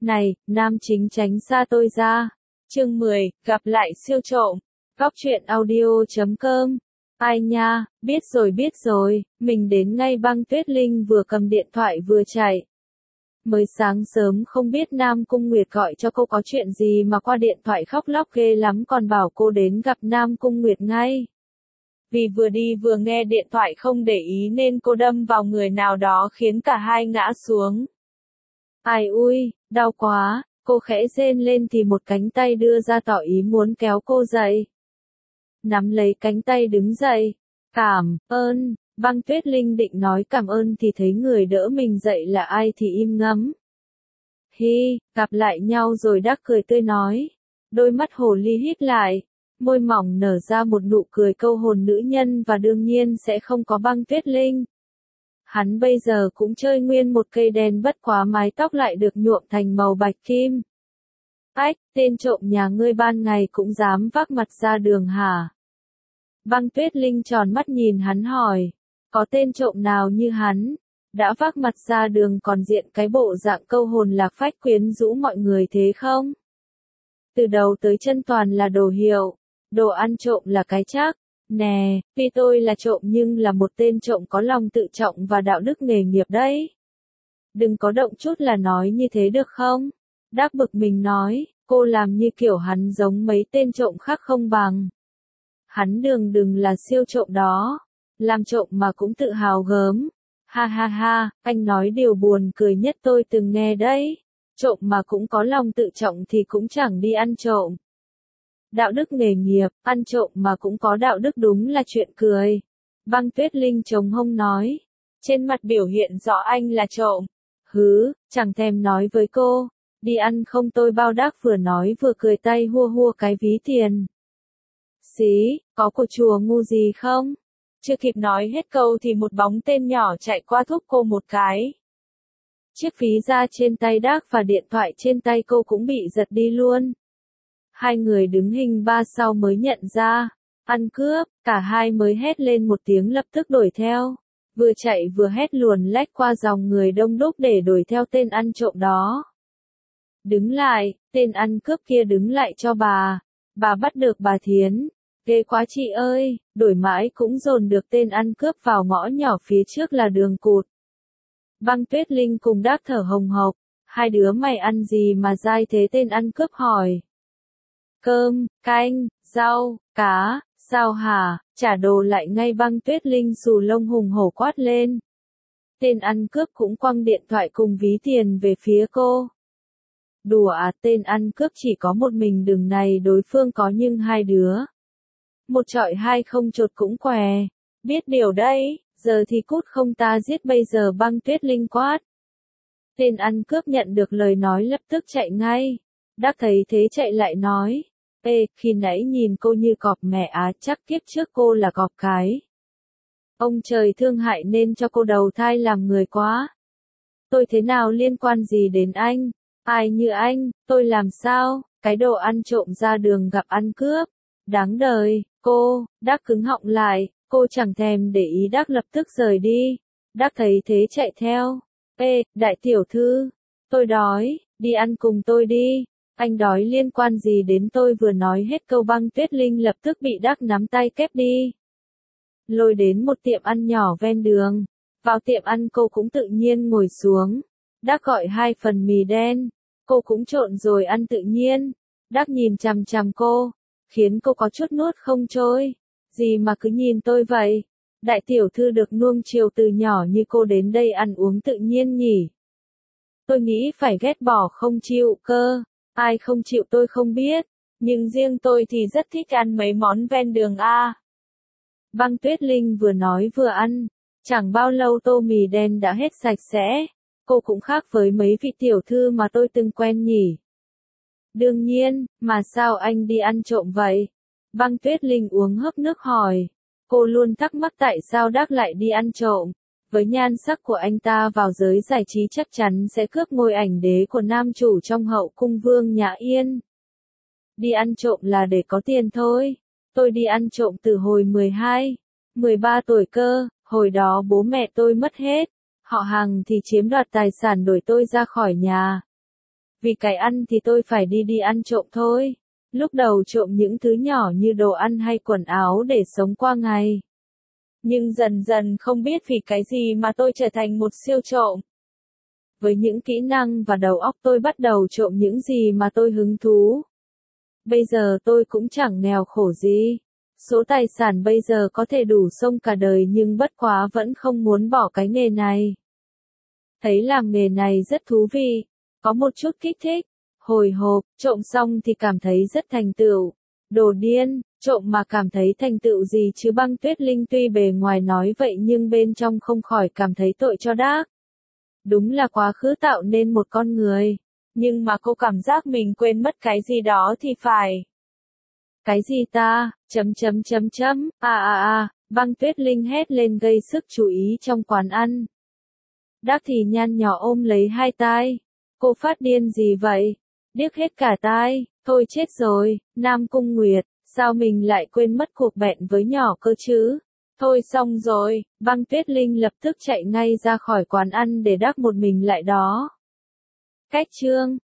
Này, nam chính tránh xa tôi ra. Chương 10, gặp lại siêu trộm. Góc truyện audio.com. Ai nha, biết rồi, mình đến ngay. Băng Tuyết Linh vừa cầm điện thoại vừa chạy. Mới sáng sớm không biết Nam Cung Nguyệt gọi cho cô có chuyện gì mà qua điện thoại khóc lóc ghê lắm, còn bảo cô đến gặp Nam Cung Nguyệt ngay. Vì vừa đi vừa nghe điện thoại không để ý nên cô đâm vào người nào đó khiến cả hai ngã xuống. Ai ui, đau quá, cô khẽ rên lên thì một cánh tay đưa ra tỏ ý muốn kéo cô dậy. Nắm lấy cánh tay đứng dậy. Cảm ơn. Băng Tuyết Linh định nói cảm ơn thì thấy người đỡ mình dậy là ai thì im ngấm. Hi, gặp lại nhau rồi. Đắc cười tươi nói. Đôi mắt hồ ly híp lại, môi mỏng nở ra một nụ cười câu hồn nữ nhân, và đương nhiên sẽ không có Băng Tuyết Linh. Hắn bây giờ cũng chơi nguyên một cây đen, bất quá mái tóc lại được nhuộm thành màu bạch kim. Ách, tên trộm nhà ngươi ban ngày cũng dám vác mặt ra đường hả? Băng Tuyết Linh tròn mắt nhìn hắn hỏi. Có tên trộm nào như hắn, đã vác mặt ra đường còn diện cái bộ dạng câu hồn lạc phách quyến rũ mọi người thế không? Từ đầu tới chân toàn là đồ hiệu, đồ ăn trộm là cái chắc. Nè, tuy tôi là trộm nhưng là một tên trộm có lòng tự trọng và đạo đức nghề nghiệp đấy. Đừng có động chút là nói như thế được không? Đắc bực mình nói, cô làm như kiểu hắn giống mấy tên trộm khác không bằng. Hắn đừng là siêu trộm đó, làm trộm mà cũng tự hào gớm. Ha ha ha, anh nói điều buồn cười nhất tôi từng nghe đấy. Trộm mà cũng có lòng tự trọng thì cũng chẳng đi ăn trộm. Đạo đức nghề nghiệp, ăn trộm mà cũng có đạo đức đúng là chuyện cười. Băng Tuyết Linh chống hông nói. Trên mặt biểu hiện rõ anh là trộm. Hứ, chẳng thèm nói với cô. Đi ăn không tôi bao. Đắc vừa nói vừa cười tay hua hua cái ví tiền. Xí, có của chùa ngu gì không? Chưa kịp nói hết câu thì một bóng tên nhỏ chạy qua thúc cô một cái. Chiếc ví da trên tay Đắc và điện thoại trên tay cô cũng bị giật đi luôn. Hai người đứng hình ba sau mới nhận ra. Ăn cướp, cả hai mới hét lên một tiếng lập tức đuổi theo. Vừa chạy vừa hét luồn lách qua dòng người đông đúc để đuổi theo tên ăn trộm đó. Đứng lại, tên ăn cướp kia đứng lại cho bà. Bà bắt được bà Thiến. Ghê quá chị ơi, đuổi mãi cũng dồn được tên ăn cướp vào ngõ nhỏ phía trước là đường cụt. Băng Tuyết Linh cùng Đắc thở hồng hộc. Hai đứa mày ăn gì mà dai thế? Tên ăn cướp hỏi. Cơm, canh, rau, cá, sao hả? Trả đồ lại ngay. Băng Tuyết Linh xù lông hùng hổ quát lên. Tên ăn cướp cũng quăng điện thoại cùng ví tiền về phía cô. Đùa à? Tên ăn cướp chỉ có một mình đường này đối phương có nhưng hai đứa. Một trọi hai không chột cũng què. Biết điều đấy, giờ thì cút không ta giết bây giờ. Băng Tuyết Linh quát. Tên ăn cướp nhận được lời nói lập tức chạy ngay. Đắc thấy thế chạy lại nói. Ê, khi nãy nhìn cô như cọp mẹ á, chắc kiếp trước cô là cọp cái. Ông trời thương hại nên cho cô đầu thai làm người quá. Tôi thế nào liên quan gì đến anh? Ai như anh, tôi làm sao? Cái đồ ăn trộm ra đường gặp ăn cướp. Đáng đời, cô. Đắc cứng họng lại, cô chẳng thèm để ý. Đắc lập tức rời đi. Đắc thấy thế chạy theo. Ê, đại tiểu thư, tôi đói, đi ăn cùng tôi đi. Anh đói liên quan gì đến tôi? Vừa nói hết câu Băng Tuyết Linh lập tức bị Đắc nắm tay kép đi. Lôi đến một tiệm ăn nhỏ ven đường. Vào tiệm ăn cô cũng tự nhiên ngồi xuống. Đắc gọi 2 phần mì đen. Cô cũng trộn rồi ăn tự nhiên. Đắc nhìn chằm chằm cô, khiến cô có chút nuốt không trôi. Gì mà cứ nhìn tôi vậy? Đại tiểu thư được nuông chiều từ nhỏ như cô đến đây ăn uống tự nhiên nhỉ? Tôi nghĩ phải ghét bỏ không chịu cơ. Ai không chịu tôi không biết, nhưng riêng tôi thì rất thích ăn mấy món ven đường a. Băng Tuyết Linh vừa nói vừa ăn, chẳng bao lâu tô mì đen đã hết sạch sẽ. Cô cũng khác với mấy vị tiểu thư mà tôi từng quen nhỉ. Đương nhiên, mà sao anh đi ăn trộm vậy? Băng Tuyết Linh uống hớp nước hỏi. Cô luôn thắc mắc tại sao Đắc lại đi ăn trộm. Với nhan sắc của anh ta vào giới giải trí chắc chắn sẽ cướp ngôi ảnh đế của nam chủ trong hậu cung Vương Nhã Yên. Đi ăn trộm là để có tiền thôi. Tôi đi ăn trộm từ hồi 12, 13 tuổi cơ, hồi đó bố mẹ tôi mất hết. Họ hàng thì chiếm đoạt tài sản đuổi tôi ra khỏi nhà. Vì cái ăn thì tôi phải đi ăn trộm thôi. Lúc đầu trộm những thứ nhỏ như đồ ăn hay quần áo để sống qua ngày. Nhưng dần dần không biết vì cái gì mà tôi trở thành một siêu trộm. Với những kỹ năng và đầu óc tôi bắt đầu trộm những gì mà tôi hứng thú. Bây giờ tôi cũng chẳng nghèo khổ gì. Số tài sản bây giờ có thể đủ xông cả đời nhưng bất quá vẫn không muốn bỏ cái nghề này. Thấy làm nghề này rất thú vị, có một chút kích thích, hồi hộp, trộm xong thì cảm thấy rất thành tựu. Đồ điên, trộm mà cảm thấy thành tựu gì chứ. Băng Tuyết Linh tuy bề ngoài nói vậy nhưng bên trong không khỏi cảm thấy tội cho Đác. Đúng là quá khứ tạo nên một con người, nhưng mà cô cảm giác mình quên mất cái gì đó thì phải. Cái gì ta, Băng Tuyết Linh hét lên gây sức chú ý trong quán ăn. Đác thì nhăn nhó ôm lấy hai tai. Cô phát điên gì vậy? Điếc hết cả tai, thôi chết rồi, Nam Cung Nguyệt, sao mình lại quên mất cuộc bẹn với nhỏ cơ chứ? Thôi xong rồi, Băng Tuyết Linh lập tức chạy ngay ra khỏi quán ăn để Đác một mình lại đó. Cách chương